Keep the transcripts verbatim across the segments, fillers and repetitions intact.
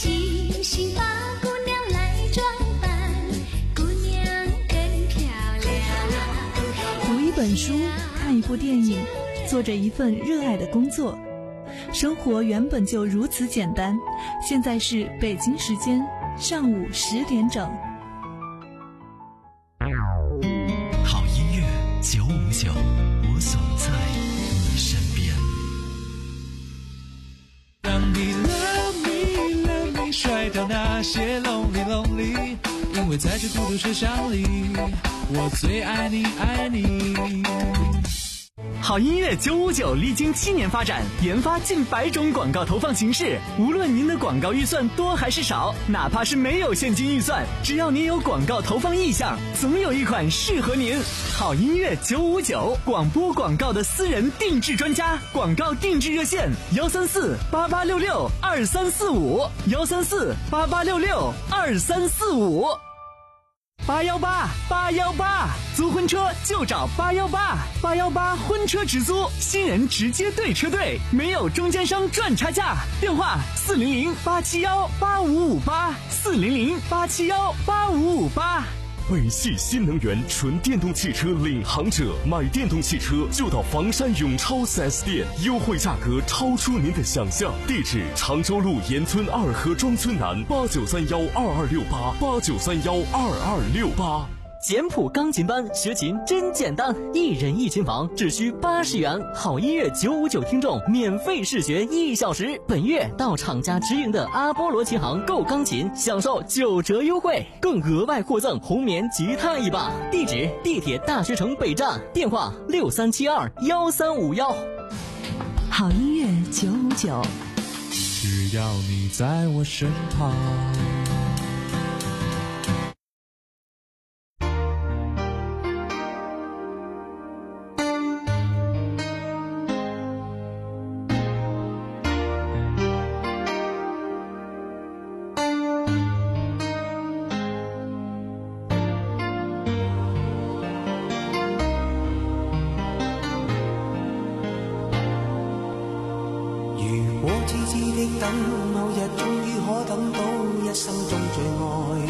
星星把姑娘来装扮，姑娘更漂亮。 读一本书，看一部电影，做着一份热爱的工作，生活原本就如此简单。现在是北京时间上午十点整。 好音乐九五九，我总在你身边。 当你 love me love me 甩掉那些 lonely lonely， 因为在这孤独车厢里，我最爱你爱你。 好音乐九五九历经七年发展，研发近百种广告投放形式。无论您的广告预算多还是少，哪怕是没有现金预算，只要您有广告投放意向，总有一款适合您。好音乐九五九，广播广告的私人定制专家，广告定制热线幺三四八八六六二三四五幺三四八八六六二三四五。八幺八八幺八，租婚车就找八幺八，八幺八婚车直租，新人直接对车队，没有中间商赚差价。电话四零零八七幺八五五八，四零零八七幺八五五八。 北汽新能源纯电动汽车领航者，买电动汽车就到房山永超 四 S 店，优惠价格超出您的想象。地址：常州路沿村二河庄村南，八九三幺二二六八八九三幺二二六八。 简谱钢琴班学琴真简单，一人一琴房只需八十元，好音乐九五九听众免费试学一小时。本月到厂家直营的阿波罗琴行购钢琴，享受九折优惠，更额外获赠红棉吉他一把。地址：地铁大学城北站，电话六三七二幺三五幺。 好音乐九五九， 只要你在我身旁。 等某日終於可等到一生中最愛，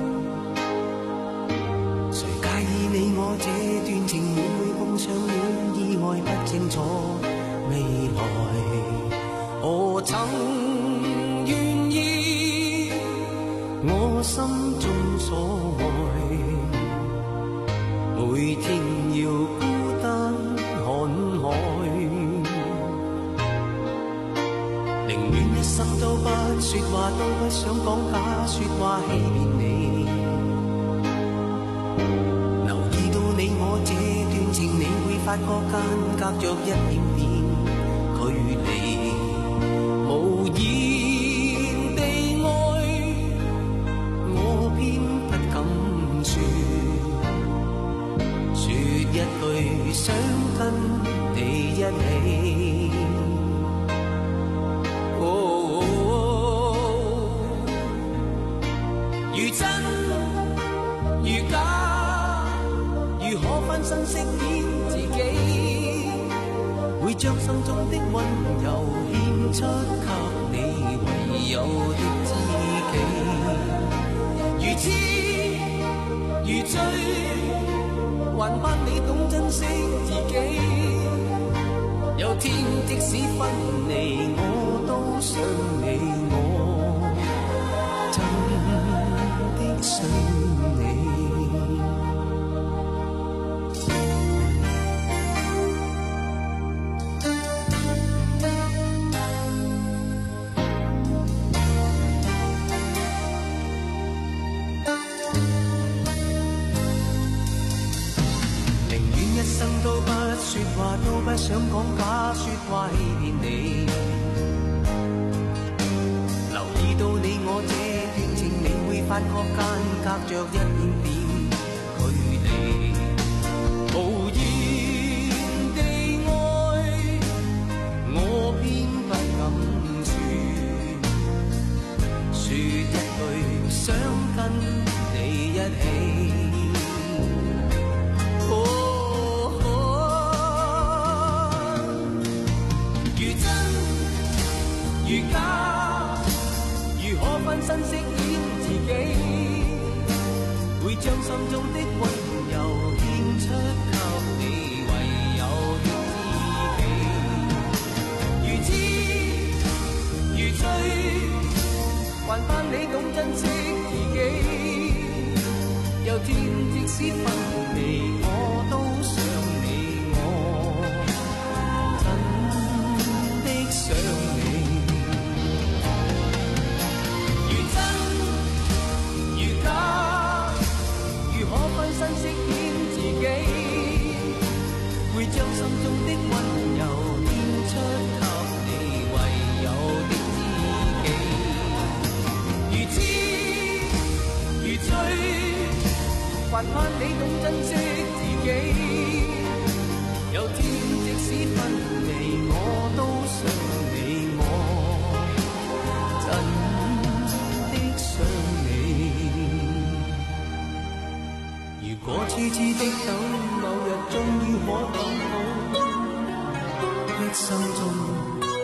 誰介意你我這段情會唔會碰上了意外，不清楚未來。何曾願意我心中所愛，每天要孤單看海，寧願一生都不說話，都不想講假說話欺騙你。留意到你我這段情，你會發覺間隔着一點點距離，無言地愛，我偏不敢說，說一句想跟你一起。如真如假，如何分身飾演自己，會將心中的溫柔獻出給你唯有的知己。如痴如醉，還盼你懂珍惜自己。有天即使分離，我都想你，我真的想你。寧願一生都不說話，都不想講假說話欺騙你。留意到你我這段情，你會發覺間隔着一點點距離，無言地愛，我偏不敢說，說一句想跟你一起。哦如真如假，如何分心中的溫柔獻出給你，唯有的知己。如痴如醉，還盼你懂珍惜自己。有天即使分離，我都想你，我真的想你。如真如假，如可分身飾演自己，會將心中的溫柔獻出給你，唯有的知己。如痴如醉，還盼你懂珍惜自己。有天即使分離，我都想你，我真的想你。如果痴痴的等，某日終於可等到，一生中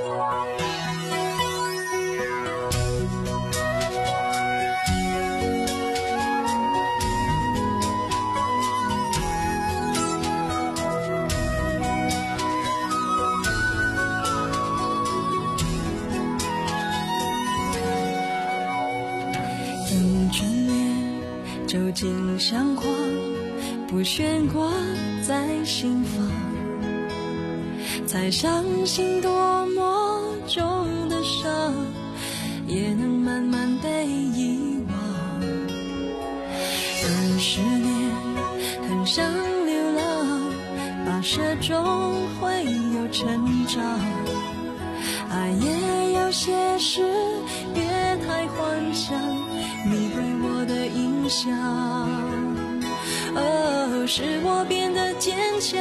究竟像花，不悬挂在心房，才相信多么重的伤，也能慢慢被遗忘。二十年很想流浪，跋涉中会有成长，爱也有些事别太幻想，你对我的影响，哦，使我变得坚强。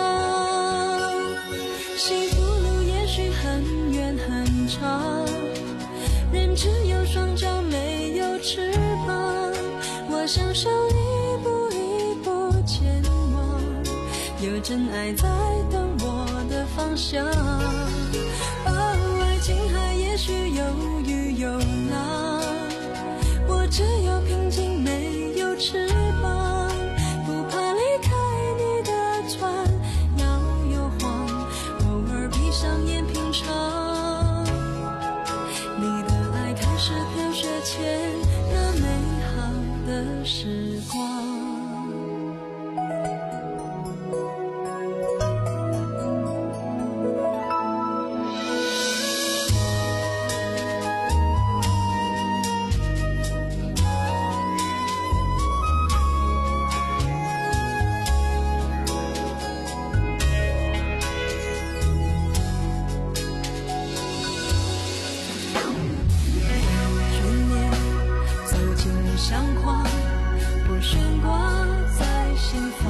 幸福路也许很远很长，人只有双脚没有翅膀，我享受一步一步前往，有真爱在等我的方向。哦，爱情海也许有雨有浪，我只有平静没有翅膀，不怕离开你的船摇又晃，偶尔闭上眼品尝你的爱，开始飘雪前那美好的时光。像花不悬挂在心房，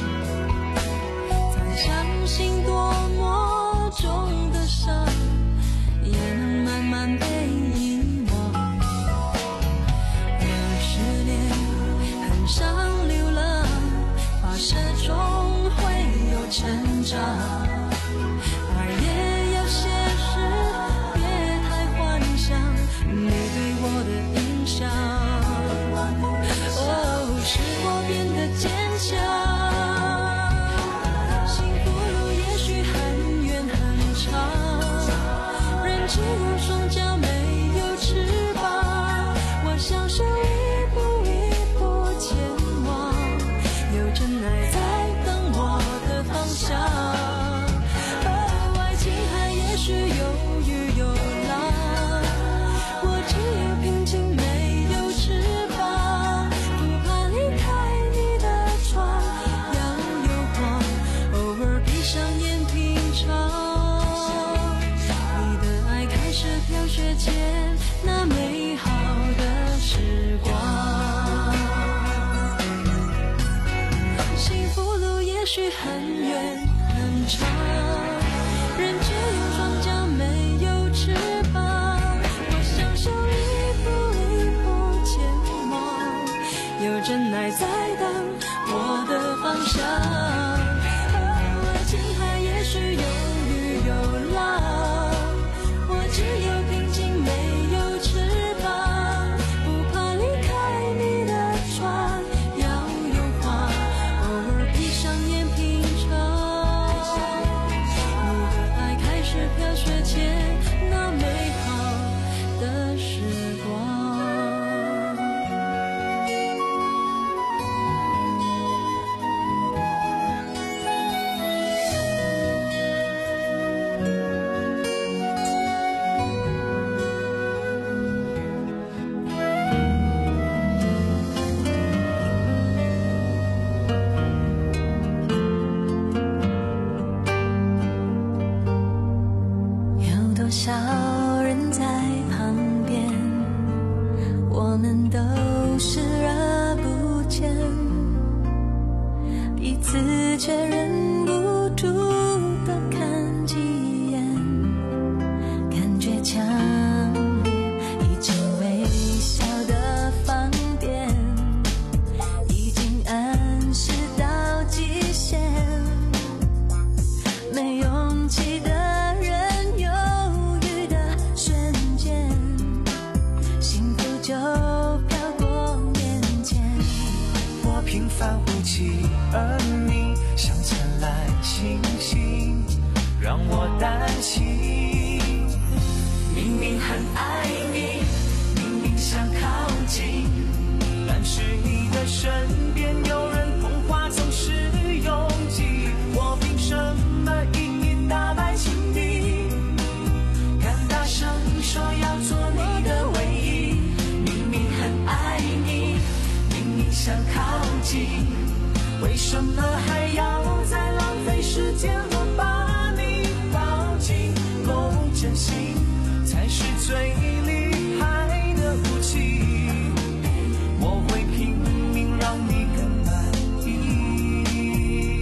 才相信多么重的伤，也能慢慢被遗忘。二十年很想流浪，跋涉中会有成长，爱也有些事别太幻想，你对我的影响，哦，使我变得坚强。幸福路也许很远很长，人只有双脚没有翅膀，我享受一步一步前往，有真爱在等我的方向。哦，爱情海也许有雨有浪，我只有平静没有翅膀，不怕离开你的床摇又晃，偶尔闭上眼品尝你的爱，开始飘雪前那美好的时光。幸福路也许很远很长，人只有双脚没有翅膀，我享受一步一步前往，有真爱在等我的方向。哦，爱情海也许有雨有浪，我只有平静没有翅膀，不怕离开你的船摇又们都视而不见，彼此却忍不住多看几眼，感觉强烈，已经微小的放电，已经暗示到极限，没勇气的人犹豫的瞬间，幸福就飘过眼前。 我平凡无奇，而你像灿烂星星，让我担心。明明很爱你，明明想靠近，但是你的身边有人捧花总是拥挤，我凭什么一一打败情敌？敢大声说要做你的唯一，明明很爱你，明明想靠近，为什么还要再浪费时间？我把你抱紧，够真心才是最厉害的武器，我会拼命让你更满意。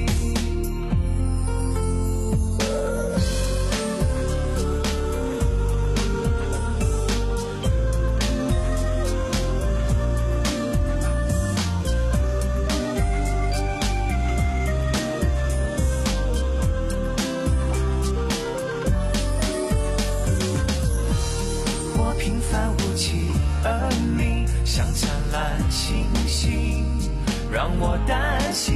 我平凡无奇，而你像灿烂星星，让我担心。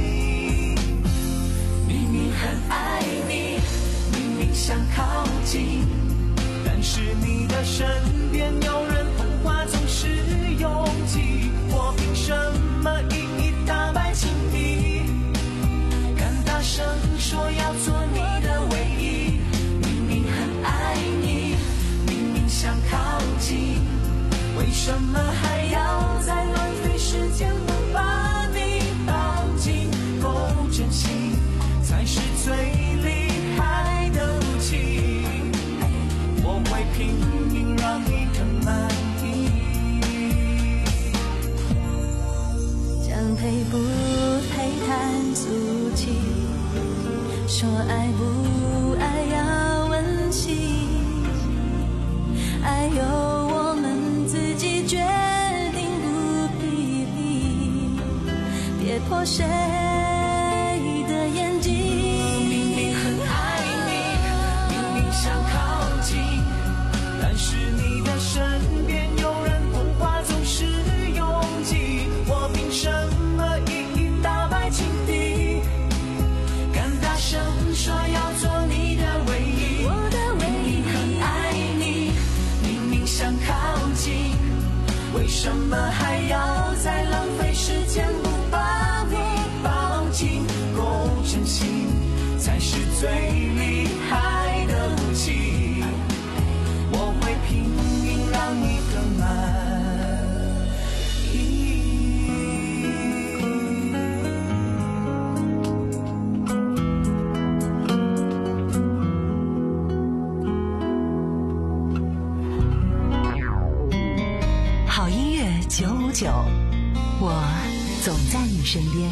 明明很爱你，明明想靠近，但是你的身边有人捧花总是拥挤，我凭什么一一打败情敌？敢大声说要做你的唯一，明明很爱你，明明想靠近，为什么还要再浪费时间？我把你抱紧，够真心才是最厉害的武器，我会拼命让你更满意。 将配不配谈俗气，说爱不爱要问心，爱由我们自己决定，不批评，别破谁的眼睛。 明明很爱你，明明想靠近，但是你的身边有人捧花总是拥挤，我凭什么一一打败情敌？敢大声说要做你的唯一， 我的唯一， 明明很爱你，明明想靠近，为什么还要再浪费时间？不把你抱紧，够真心才是最厉害的武器，我会拼命让你更满意。 好音乐九五九，我总在你身边。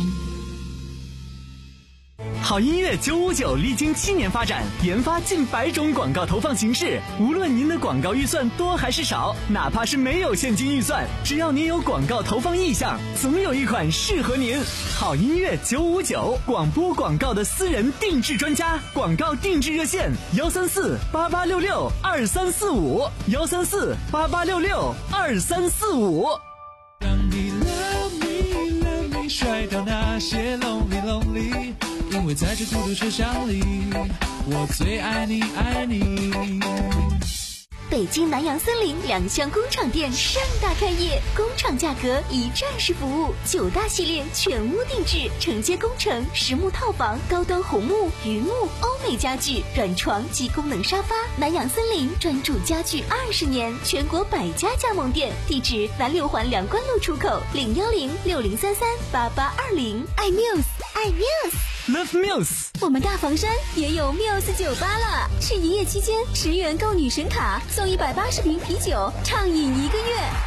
好音乐九五九历经七年发展，研发近百种广告投放形式。无论您的广告预算多还是少，哪怕是没有现金预算，只要您有广告投放意向，总有一款适合您。好音乐九五九，广播广告的私人定制专家，广告定制热线：幺三四八八六六二三四五，幺三四八八六六二三四五。 让你 love me love me 甩掉那些 lonely lonely， 因为在这孤独车厢里，我最爱你爱你。 北京南洋森林两厢工厂店盛大开业，工厂价格一站式服务，九大系列全屋定制，承接工程、实木套房、高端红木、榆木、欧美家具、软床及功能沙发。南洋森林专注家具二十年，全国百家加盟店，地址南六环两关路出口，零幺零六零三三八八二零。爱 Muse， 爱 Muse。Love Muse， 我们大房山也有 Muse 酒吧了，是营业期间十元购女神卡送一百八十瓶啤酒，畅饮一个月，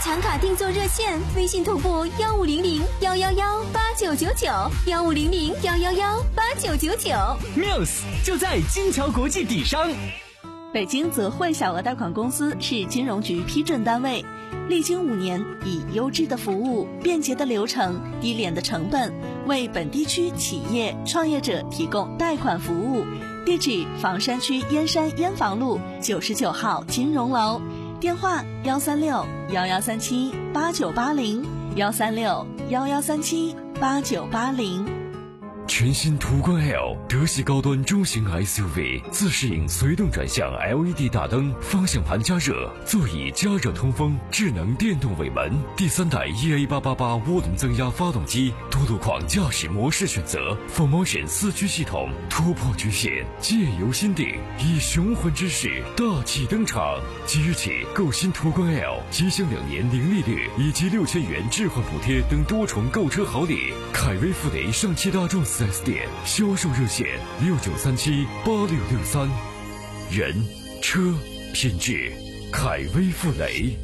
抢卡定做热线，微信同步幺五零零幺幺幺八九九九，幺五零零幺幺幺八九九九。 Muse 就在金桥国际底商。 北京泽汇小额贷款公司是金融局批准单位，历经五年，以优质的服务、便捷的流程、低廉的成本，为本地区企业创业者提供贷款服务。地址：房山区燕山燕房路九十九号金融楼，电话：幺三六幺幺三七八九八零，幺三六幺幺三七八九八零。 全新途观 L 德系高端中型 S U V， 自适应随动转向 L E D 大灯，方向盘加热，座椅加热通风，智能电动尾门，第三代 E A 八八八涡轮增压发动机，多路况驾驶模式选择 ，Full Motion 四驱系统，突破局限，借由心定，以雄浑之势大气登场。即日起购新途观 L， 即享两年零利率以及六千元置换补贴等多重购车好礼。凯威富雷上汽大众四 S 店销售热线六九三七八六六三，人车品质，凯威富雷。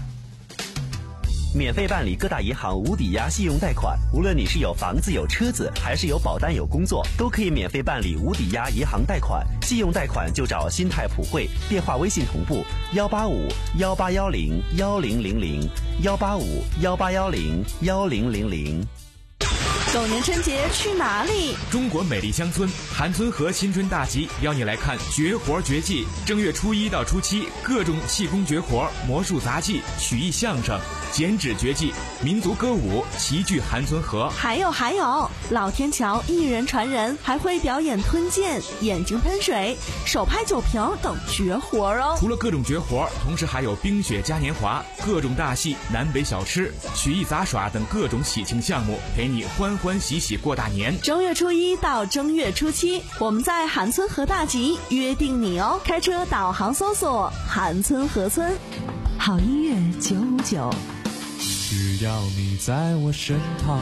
免费办理各大银行无抵押信用贷款，无论你是有房子有车子，还是有保单有工作，都可以免费办理无抵押银行贷款。信用贷款就找新泰普惠，电话微信同步幺八五幺八幺零幺零零零幺八五幺八幺零幺零零零。 狗年春节去哪里？ 中国美丽乡村韩村河新春大集邀你来看绝活绝技。正月初一到初七，各种气功绝活、魔术杂技、曲艺相声、剪纸绝技、民族歌舞齐聚韩村河。 还有还有，老天桥一人传人，还会表演吞剑、眼睛喷水、手拍酒瓶等绝活哦。 除了各种绝活，同时还有冰雪嘉年华、各种大戏、南北小吃、曲艺杂耍等各种喜庆项目，陪你欢欢喜喜过大年。 正月初一到正月初七，我们在韩村河大集约定你哦。开车导航搜索韩村河村。好音乐九五九， 只要你在我身旁。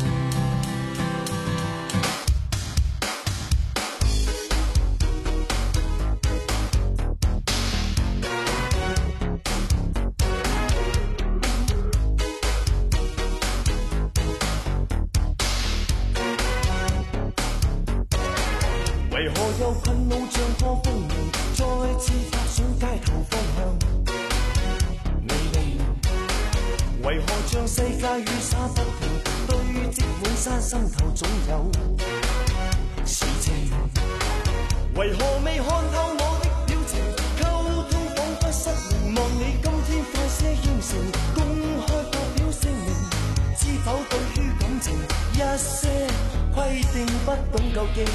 為何有困惱像破風鳴，再次踏上街頭方向？未定，為何將世界雨灑不停，堆積滿山心頭總有事情？為何未看透我的表情，溝通彷彿失靈，望你今天快些應承，公開發表聲明，知否對於感情一些規定不懂究竟？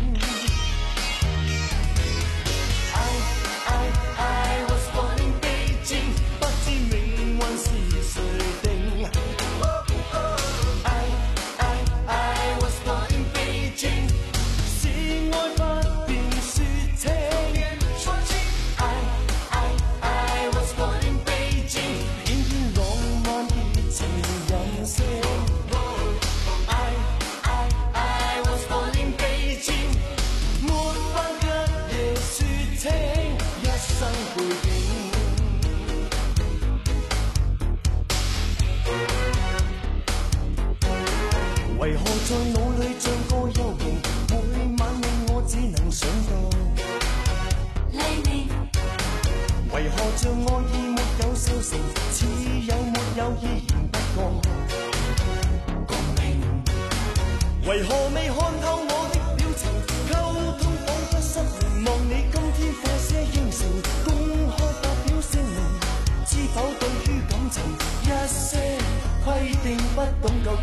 為何在腦裏像個幽靈，每晚令我只能想到黎明？為何像愛意沒有消成，似有沒有依然不覺共鳴？為何未看透我的表情，溝通彷彿失靈，望你今天快些應承，公開發表聲明，知否對於感情一些規定不懂究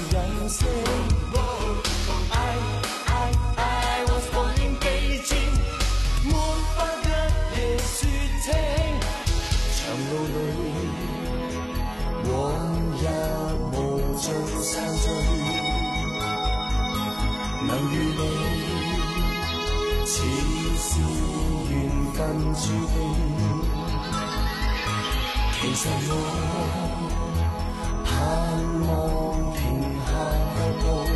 竟？I, I, I was born in Beijing. 能與你，似是緣分注定。其實我盼望停下腳步，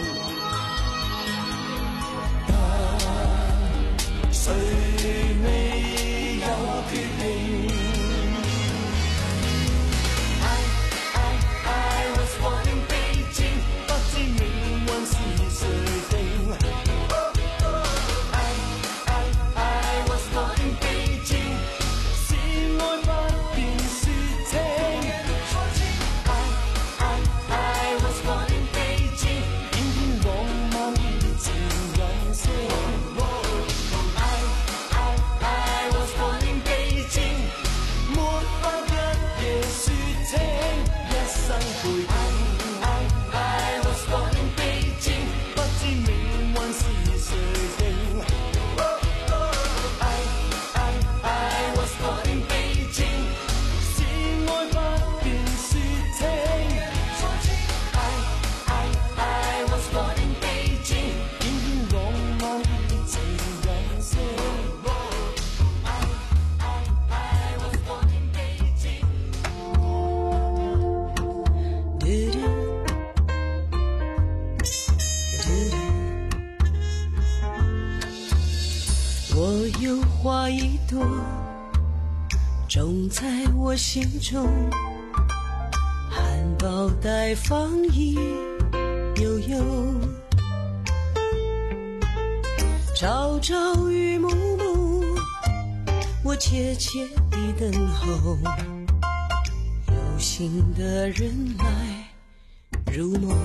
但誰未有決定。I I I was born in Beijing， 不知命運是誰定。I I I was born in Beijing， 是愛不變說情。I I I was born in Beijing， 偏偏浪漫熱情任性。I I I was born in Beijing， 沒法一夜說清，一生背景。I I was born in Beijing， 不知命運是誰定。I I I was born in Beijing， 是愛不變說情。I I I was born in Beijing， 偏偏浪漫熱情任性。I I I was born in Beijing。我有花一朵，种在我心中，含苞待放一悠悠，朝朝与暮暮，我切切地等候，有心的人来入梦。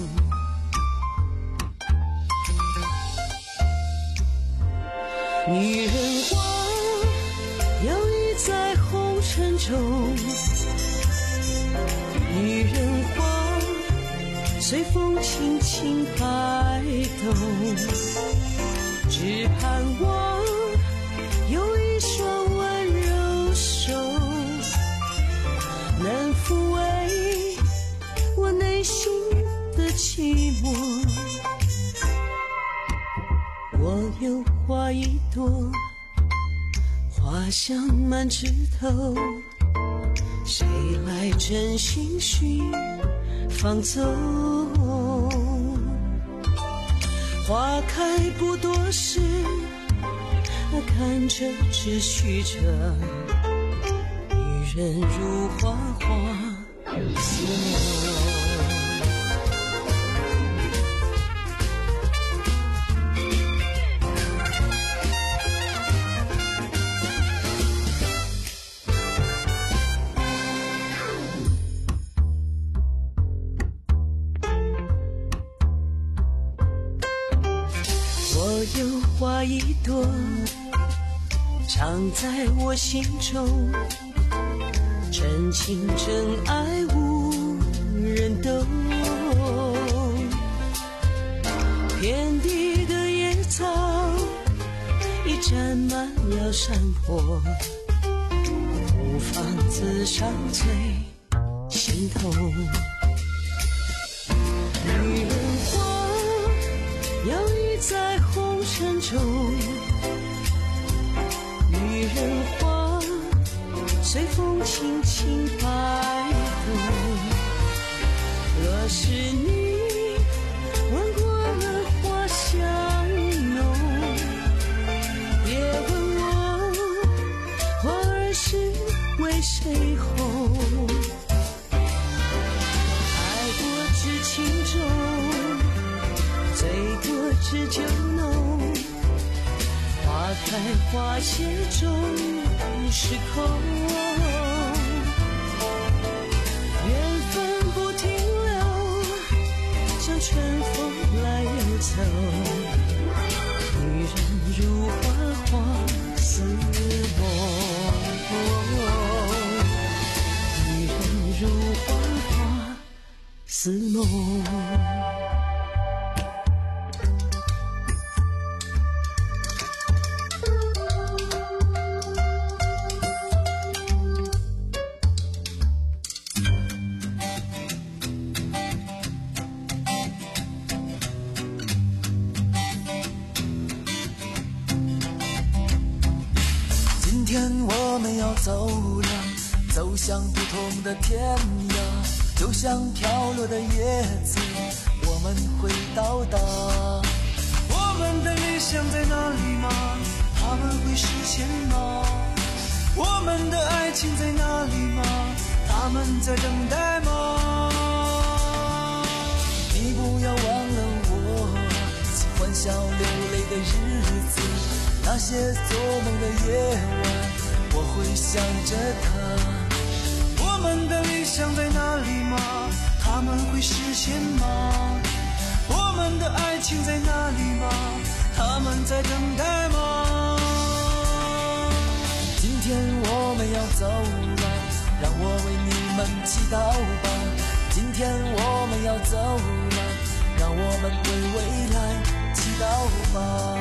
女人花摇曳在红尘中，女人花随风轻轻摆动，只盼望有一双温柔手，能抚慰我内心的寂寞。我有花一朵，花香满枝头，谁来真心寻放走？花开不多时，看着只虚着，女人如花花似梦。我有花一朵，藏在我心中，真情真爱无人懂。遍地的野草已沾满了山坡，无法自伤最心痛。女人花摇曳在红尘中，女人花随风轻轻摆动。若是你闻过了花香浓，别问我花儿是为谁红。爱过知情重，醉过知酒浓，花开花谢终是空。缘分不停留，像春风来又走。女人如花花似梦，女人如花花似梦。 天我们要走了，走向不同的天涯，就像飘落的叶子，我们会到达。我们的理想在哪里吗？他们会实现吗？我们的爱情在哪里吗？他们在等待吗？你不要忘了我，一起欢笑流泪的日子，那些做梦的夜晚，我会想着他。我们的理想在哪里吗？他们会实现吗？我们的爱情在哪里吗？他们在等待吗？今天我们要走了，让我为你们祈祷吧。今天我们要走了，让我们为未来祈祷吧。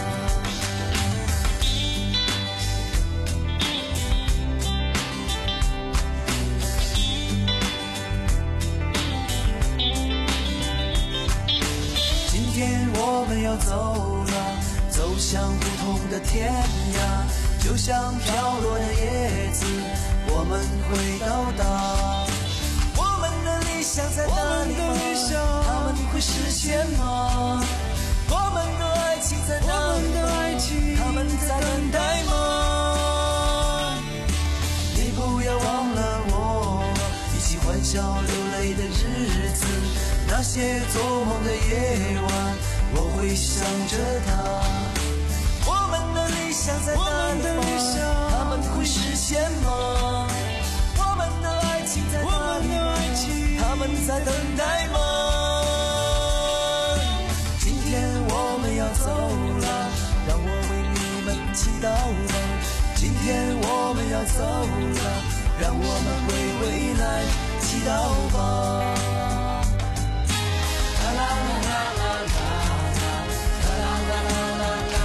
今天我们要走了，走向不同的天涯，就像飘落的叶子，我们会到达。我们的理想在哪里吗？他们会实现吗？我们的爱情在哪里吗？他们在等待吗？你不要忘了我，一起欢笑流泪的日子，那些做梦的夜晚，我会想着他。我们的理想在哪里吗？他们会实现吗？我们的爱情在哪里吗？他们在等待吗？今天我们要走了，让我为你们祈祷吧。今天我们要走了，让我们为未来祈祷吧。啦啦啦啦啦啦啦啦啦啦啦。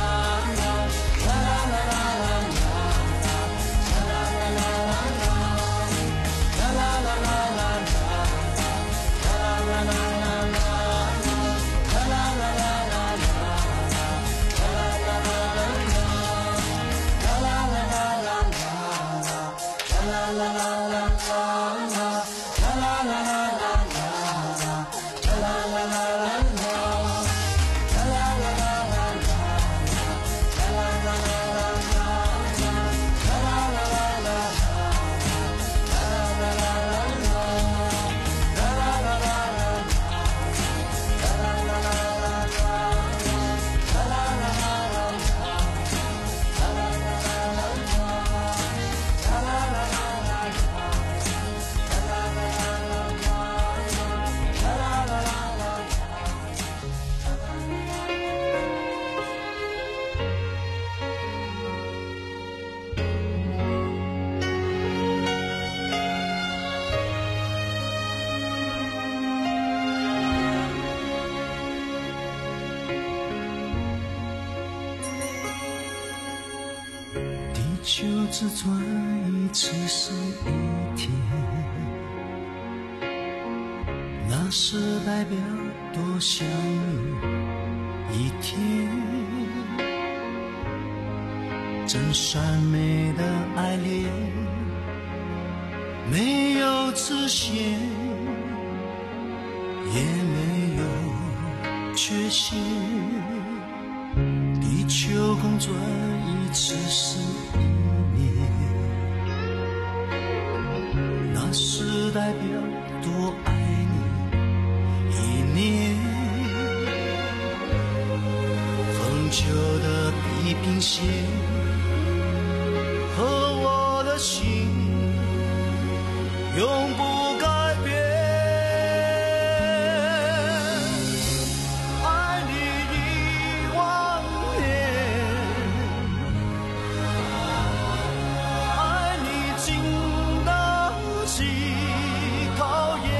就只转一次是一天，那是代表多想你一天。真善美的爱恋，没有实现，也没有缺陷。地球公转一次是是代表多爱你一年。恒久的地平线和我的心永不改变。爱你一万年，爱你经考验，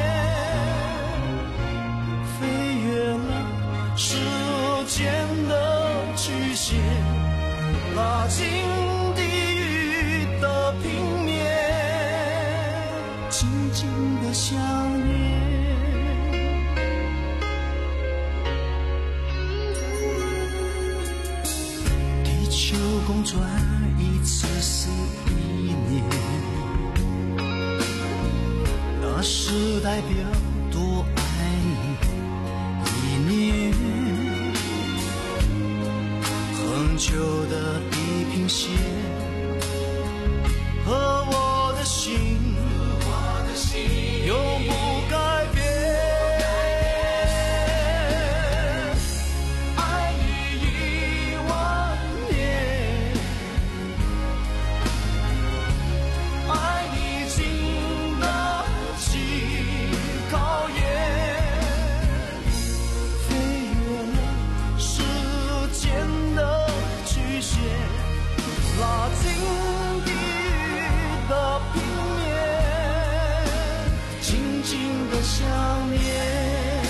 飞越了时间的曲线，拉近地狱的平面，静静的想念。地球公转一次是一年，那是代表多爱你一年。恒久的地平线和我的心永不改变。爱你一万年，爱你经得起考验，飞越了时间的局限，拉近地狱的平面，紧紧的想念。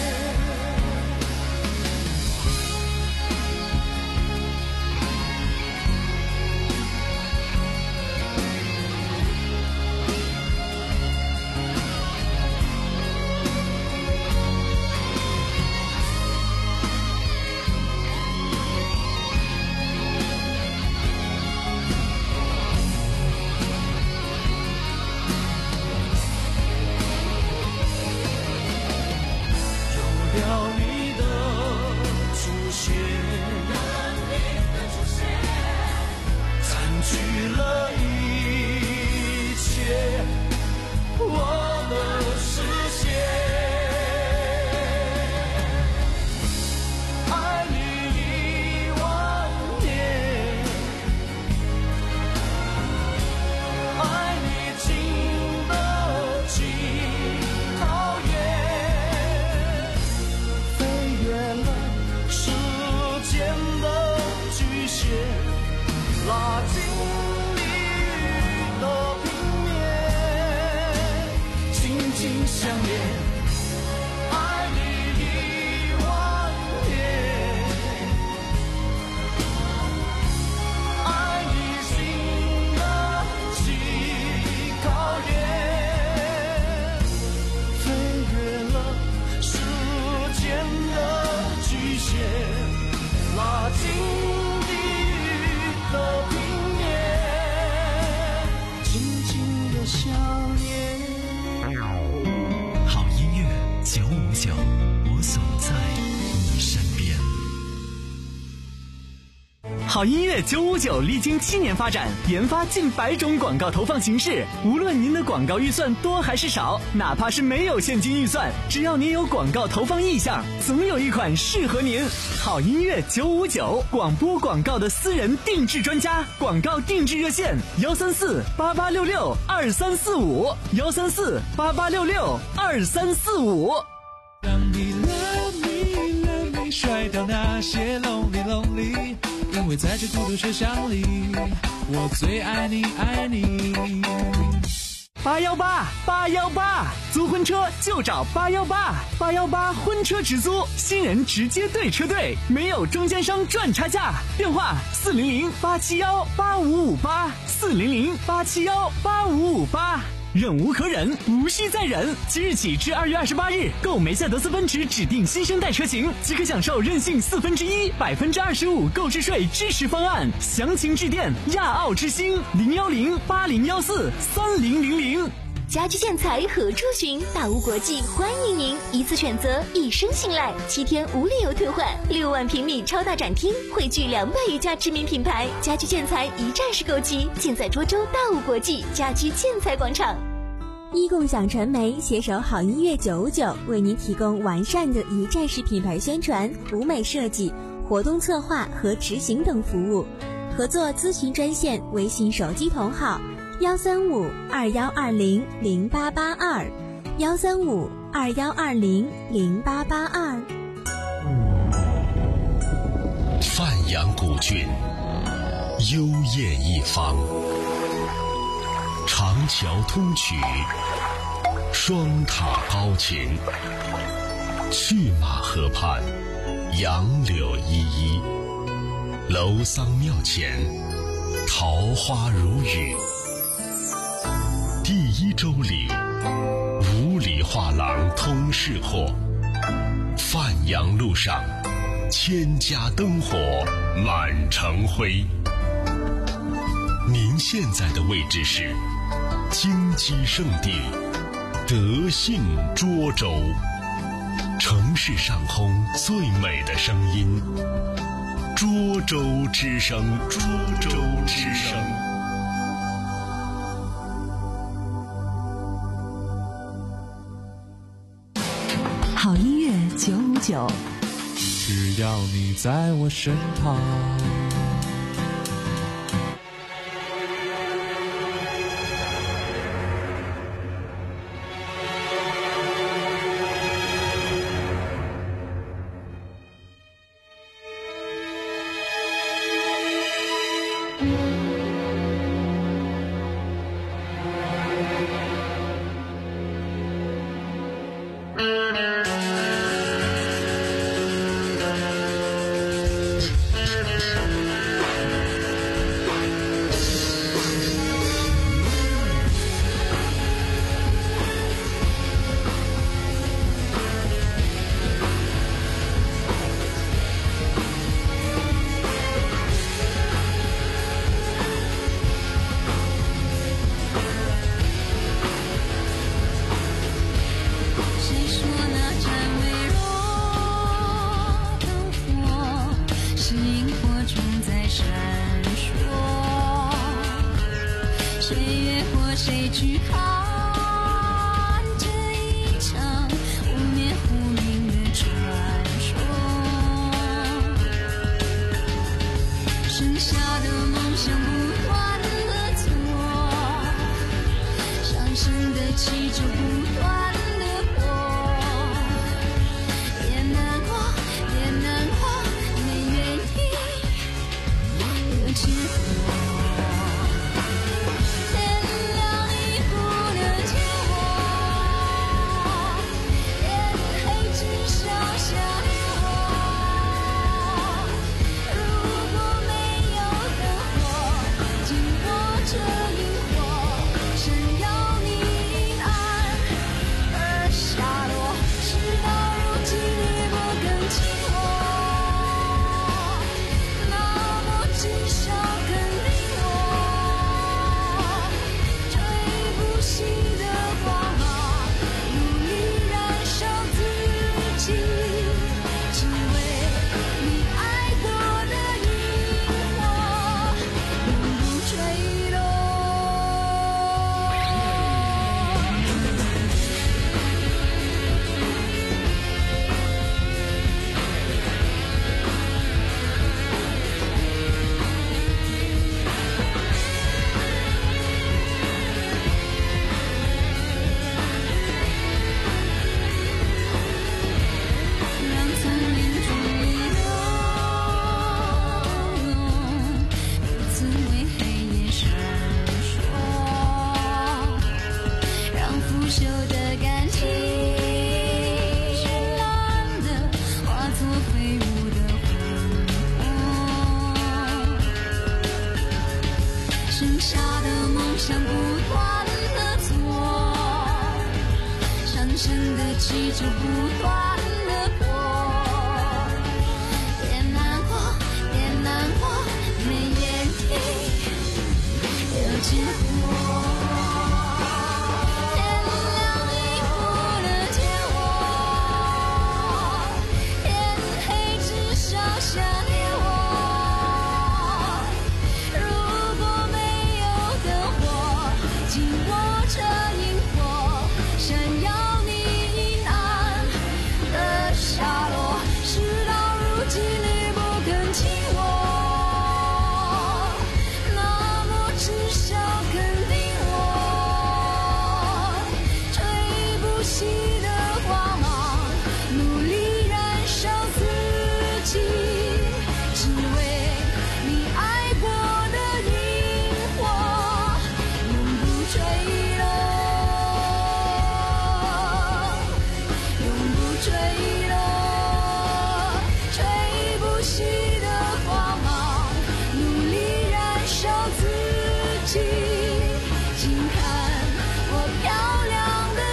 拉近地狱的平面，紧紧相连，爱你一万年，爱你经得起考验，飞越了时间的局限，拉近的平面，紧紧的想念。 好音乐九五九，我总在你身边。 好音乐九五九历经七年发展，研发近百种广告投放形式。无论您的广告预算多还是少，哪怕是没有现金预算，只要您有广告投放意向，总有一款适合您。好音乐九五九，广播广告的私人定制专家，广告定制热线幺三四八八六六二三四五幺三四八八六六二三四五。 让你 love me love me 甩掉那些 lonely lonely， 因为在这孤独学校里，我最爱你爱你。 八幺八八幺八，租婚车就找八幺八，八幺八婚车直租，新人直接对车队，没有中间商赚差价。电话四零零八七幺八五五八，四零零八七幺八五五八。忍无可忍，无需再忍。即日起至二月二十八日，购梅赛德斯奔驰指定新生代车型，即可享受任性四分之一、百分之二十五购置税支持方案。详情致电亚奥之星零幺零八零幺四三零零零。 家居建材何处寻？大屋国际欢迎您，一次选择，一生信赖，七天无理由退换。六万平米超大展厅，汇聚两百余家知名品牌，家居建材一站式购齐，尽在涿州大屋国际家居建材广场。 一共享传媒携手好音乐九五九，为您提供完善的一站式品牌宣传、舞美设计、活动策划和执行等服务。合作咨询专线：微信手机同号幺三五二幺二零零八八二，幺三五二幺二零零八八二。 范阳古郡，幽艳一方，长桥通衢，双塔高擎，去马河畔，杨柳依依，楼桑庙前，桃花如雨。第一洲里，五里画廊通市货，范阳路上，千家灯火满城辉。 您现在的位置是金鸡圣地德信涿州，城市上空最美的声音，涿州之声，涿州之声。 好音乐九五九， 只要你在我身旁。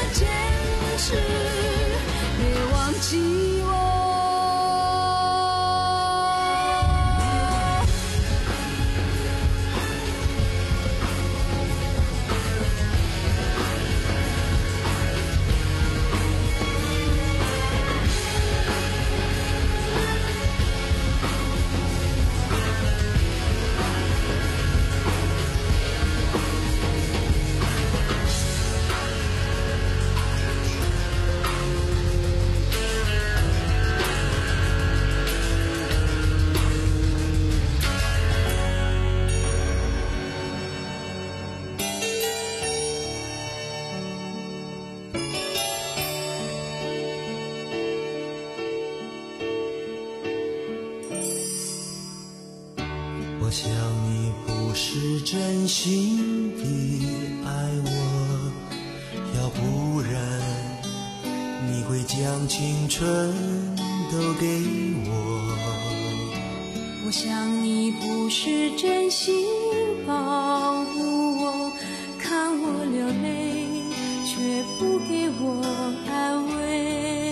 别忘记我。 我想你不是真心的爱我，要不然你会将青春都给我。 我想你不是真心保护我，看我流泪却不给我安慰。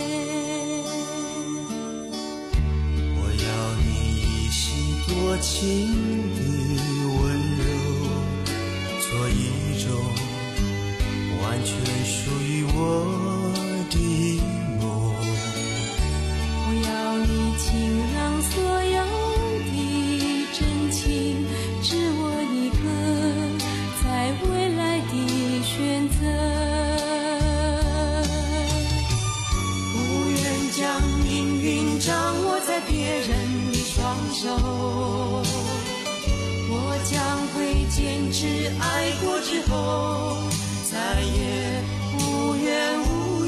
我要你一夕多情的温柔，做一种完全属于我的梦。 我要你倾让所有的真情，只我一个在未来的选择。 不愿将命运掌握在别人的双手，我将会坚持爱过之后，再也无怨无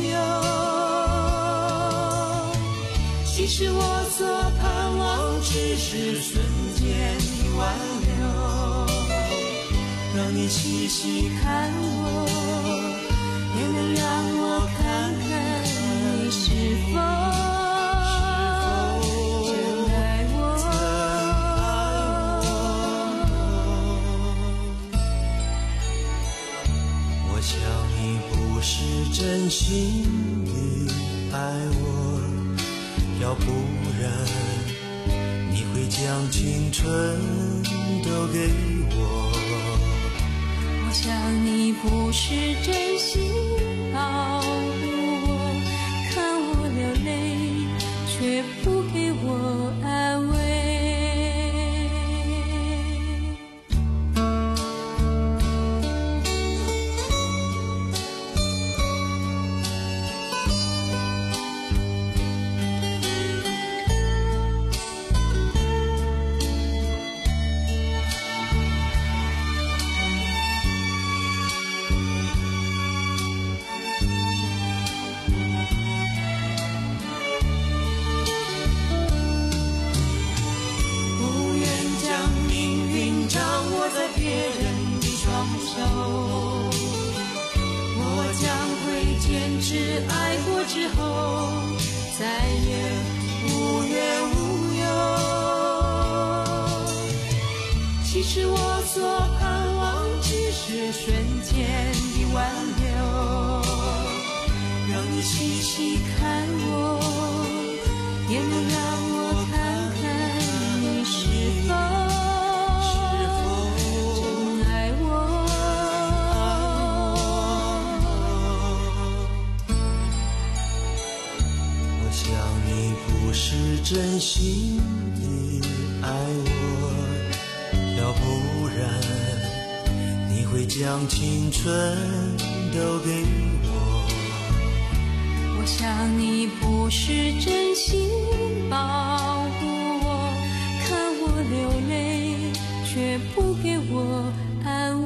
忧。其实我所盼望只是瞬间的挽留，让你细细看我，也能让我看看你是否真爱我。 我想你不是真心的爱我，要不然你会将青春都给我。 我想你不是真心保护我，看我流泪却不给我安慰。 爱过之后，再也无怨无忧。其实我所盼望只是瞬间的挽留，让你细细看我，也能让我看看你是否是真心的爱我，要不然你会将青春都给我。 我想你不是真心保护我，看我流泪却不给我安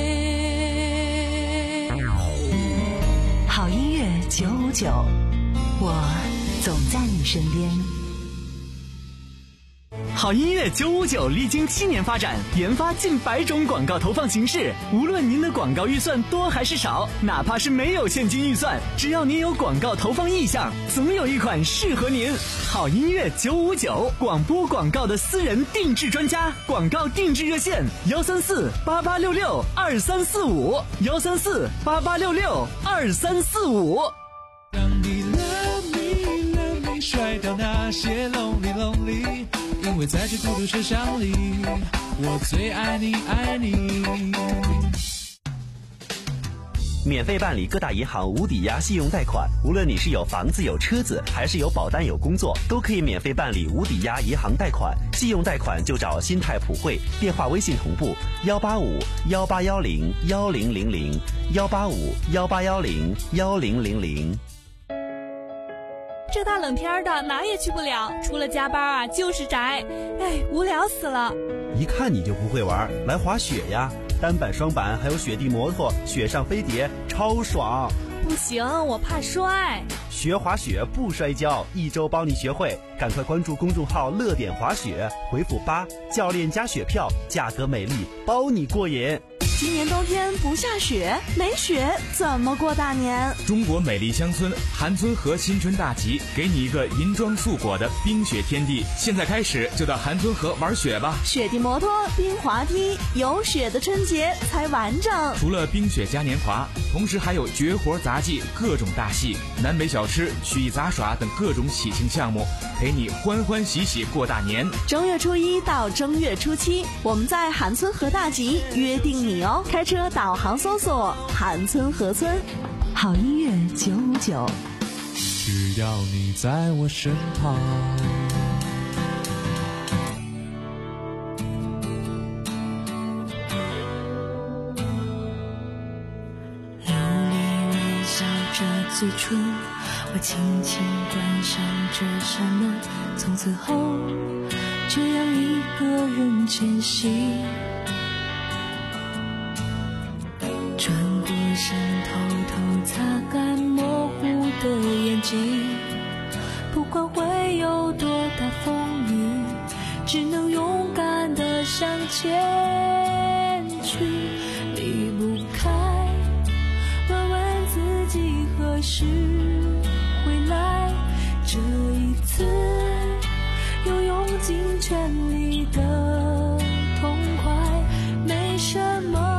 慰。 好音乐九五九，我总在你身边。 好音乐九五九历经七年发展，研发近百种广告投放形式。无论您的广告预算多还是少，哪怕是没有现金预算，只要您有广告投放意向，总有一款适合您。好音乐九五九，广播广告的私人定制专家，广告定制热线：幺三四八八六六二三四五，幺三四八八六六二三四五。 让你 love me love me 甩掉那些 lonely lonely， 因为在这孤独车厢里，我最爱你爱你。 免费办理各大银行无抵押信用贷款，无论你是有房子有车子，还是有保单有工作，都可以免费办理无抵押银行贷款。信用贷款就找新泰普惠，电话微信同步幺八五幺八幺零幺零零零幺八五幺八幺零幺零零零。 这大冷天的哪也去不了，除了加班啊就是宅，哎，无聊死了。 一看你就不会玩，来滑雪呀！单板、双板还有雪地摩托，雪上飞碟超爽。 不行，我怕摔。 学滑雪不摔跤，一周帮你学会。赶快关注公众号乐点滑雪，回复八，教练加雪票，价格美丽，包你过瘾。 今年冬天不下雪，没雪怎么过大年？ 中国美丽乡村韩村河新春大集，给你一个银装素裹的冰雪天地。现在开始就到韩村河玩雪吧！ 雪地摩托、冰滑梯，有雪的春节才完整。 除了冰雪嘉年华，同时还有绝活杂技、各种大戏、南北小吃、曲艺杂耍等各种喜庆项目，陪你欢欢喜喜过大年。 正月初一到正月初七，我们在韩村河大集约定你哦！开车导航搜索韩村河村，好音乐九五九， 只要你在我身旁。 流离微笑着嘴唇，我轻轻关上这扇门，从此后这样一个人前行。转过身，偷偷擦干模糊的眼睛，不管会有多大风雨，只能勇敢地向前去。离不开，问问自己何时回来，这一次又用尽全力的痛快，没什么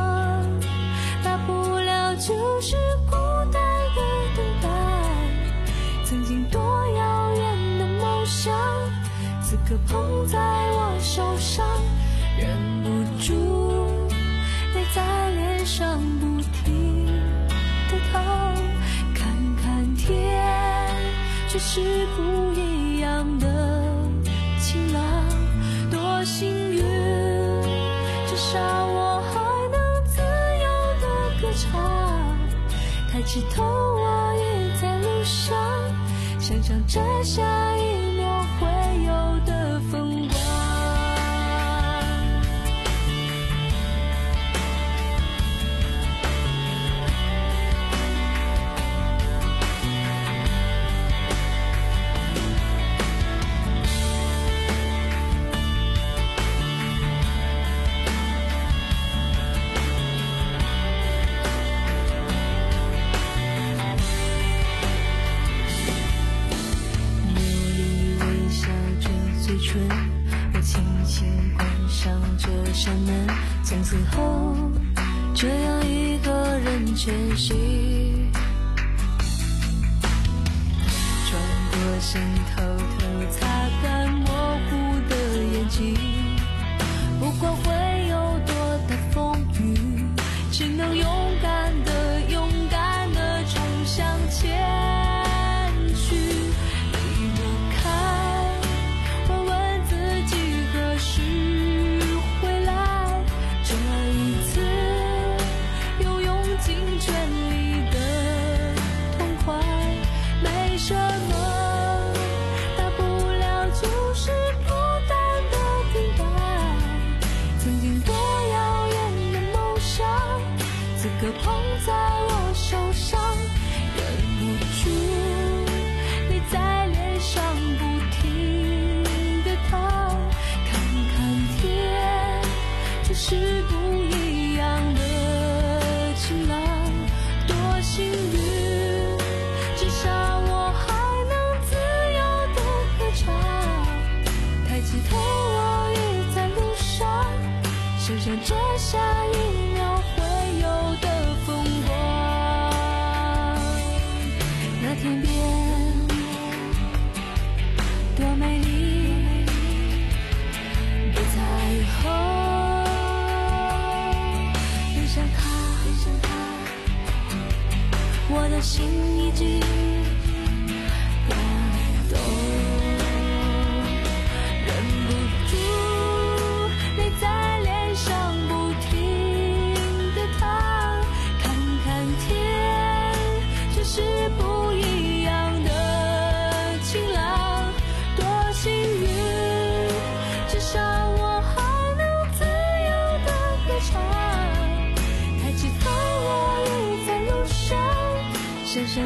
就是孤单的等待，曾经多遥远的梦想，此刻碰在我手上，忍不住泪在脸上不停的淌。看看天，却是不一样的晴朗，多幸运，至少我还能自由的歌唱。抬起头，我也在路上，想象着下一秒会有的风光。我轻轻关上这扇门，从此后这样一个人前行。转过身，偷偷擦干模糊的眼睛，不管会有多大风雨，只能勇敢的勇敢的冲向前。可碰在我手上，忍不住泪在脸上不停地淌。看看天，却是不一样的晴朗，多幸运，至少我还能自由地歌唱。抬起头，我也在路上，想象着下一秒会有的风光。那天边多美丽的彩虹，很想它，很想它，我的心已经感动，忍不住泪在脸上不停地淌。看看天，却是不一样的晴朗，多幸运，至少我还能自由地歌唱。抬起头，我也在路上，想象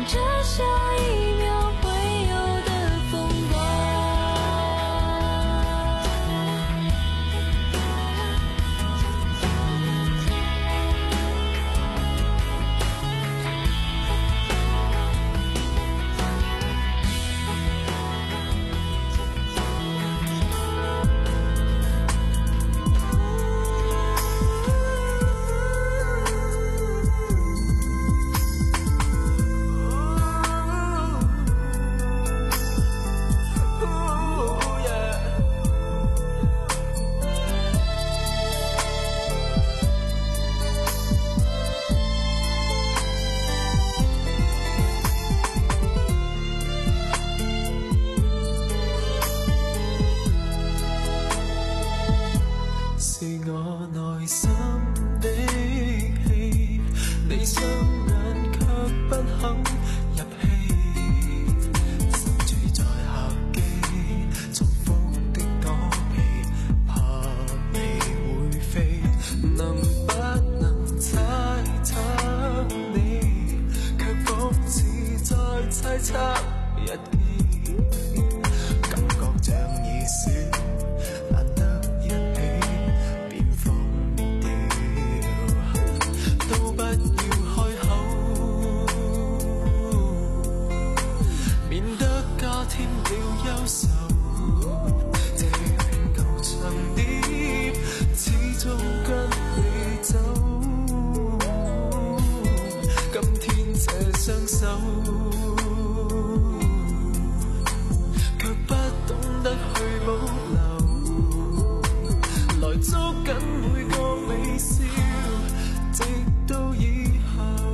手，卻不懂得去保留，來捉緊每個微笑，直到以後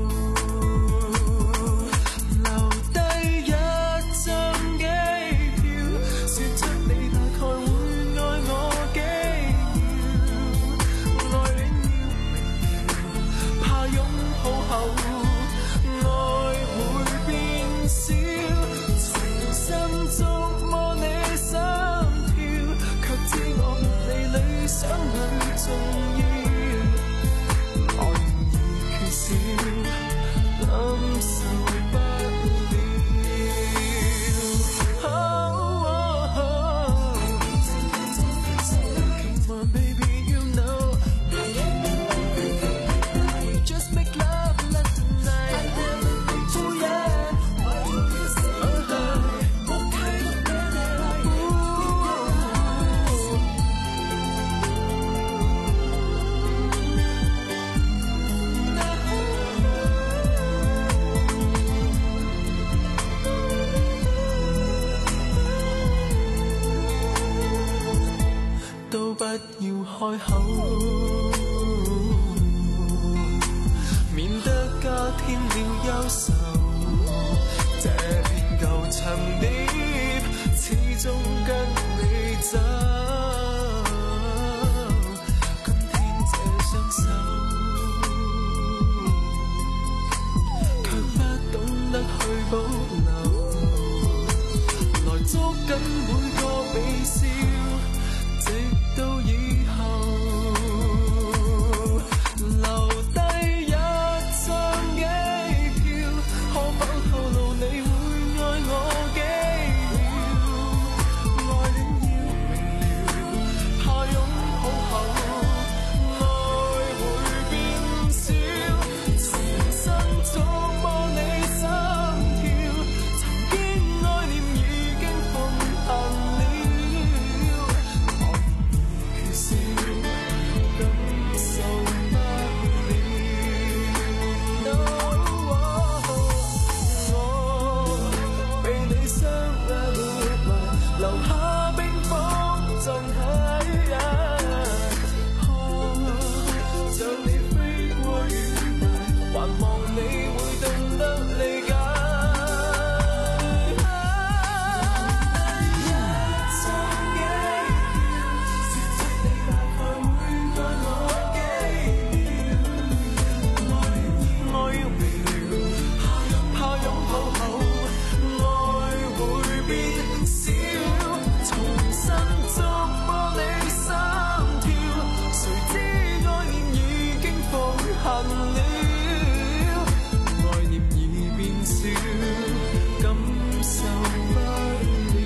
留低一張機票，說出你大概會愛我幾秒，愛戀要怕擁抱後愛會變少，重新觸摸你心跳，卻知我沒你理想裏重要，愛已缺少，感受不了。Oh, oh, oh. Come on, baby, you know. Just make love, let the night end. Oh, yeah. Uh-huh. 都不要開口，免得加添了憂愁。這片舊長碟，始終跟你走。今天這雙手，卻不懂得去保留，來捉緊每個微笑，直到以後留低一張機票，可否透露你會愛我幾秒？愛戀要明了，怕擁抱後愛會變少，重新觸摸你心跳，曾經愛念已經奉行了。留下冰封盡體，像你飛過遠大，還望你會懂得理解。一張機票，說出你大概會愛我幾秒，愛要未了，怕擁抱後愛會變少。重新觸摸你心跳，誰知愛念已經奉行了，愛念已變少，感受不了。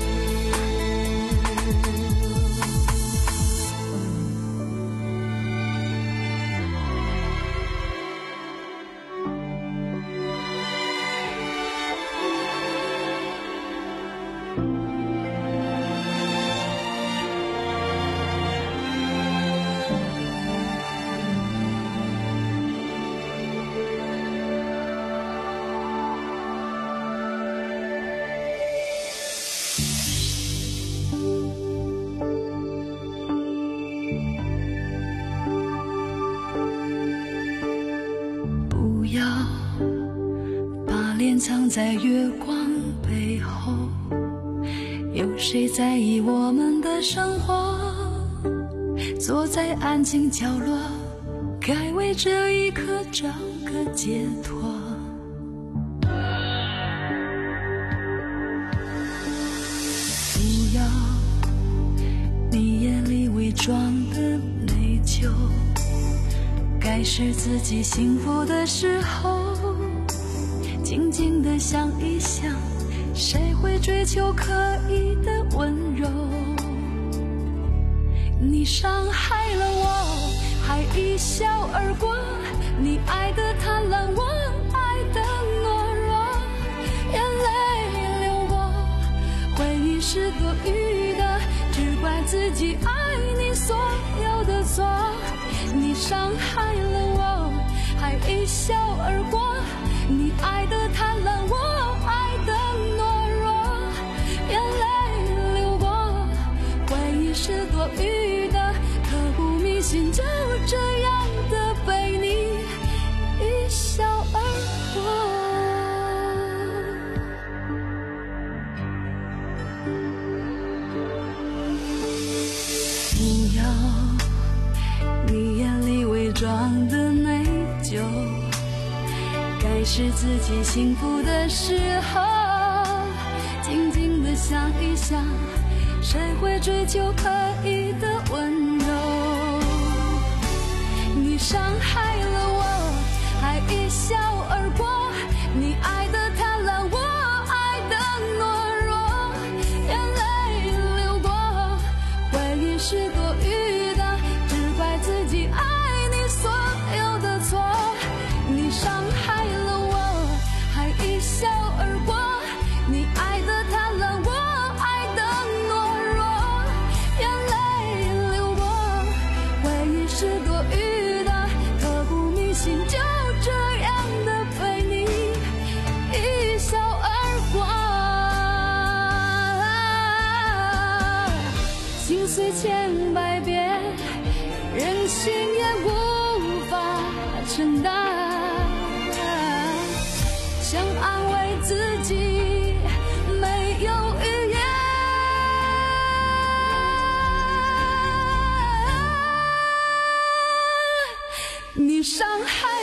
藏在月光背后，有谁在意我们的生活？坐在安静角落，该为这一刻找个解脱。不要你眼里伪装的内疚，该是自己幸福的时候，静静地想一想，谁会追求可以的温柔？你伤害了我，还一笑而过，你爱的贪婪，我爱的懦弱，眼泪流过，回忆是多余的，只怪自己爱你所有的错。你伤害了我，还一笑而过， 你爱的贪婪，我爱的懦弱，眼泪流过，回忆是多余的，刻骨铭心，就这样的被你一笑而过。你有你眼里伪装的内疚，该是自己幸福的时候，静静地想一想，谁会追求可以的温柔？你伤害了我，还一笑而过，你爱的贪婪，我爱的懦弱，眼泪流过，回忆是多余的，只怪自己爱你所有的错。你伤害了我，还一笑而过，你爱的贪婪，我爱的懦弱，眼泪流过，回忆是多余的，刻骨铭心，就这样的被你一笑而过。心碎千百遍，任性也无法承担，想安慰自己没有语言，你伤害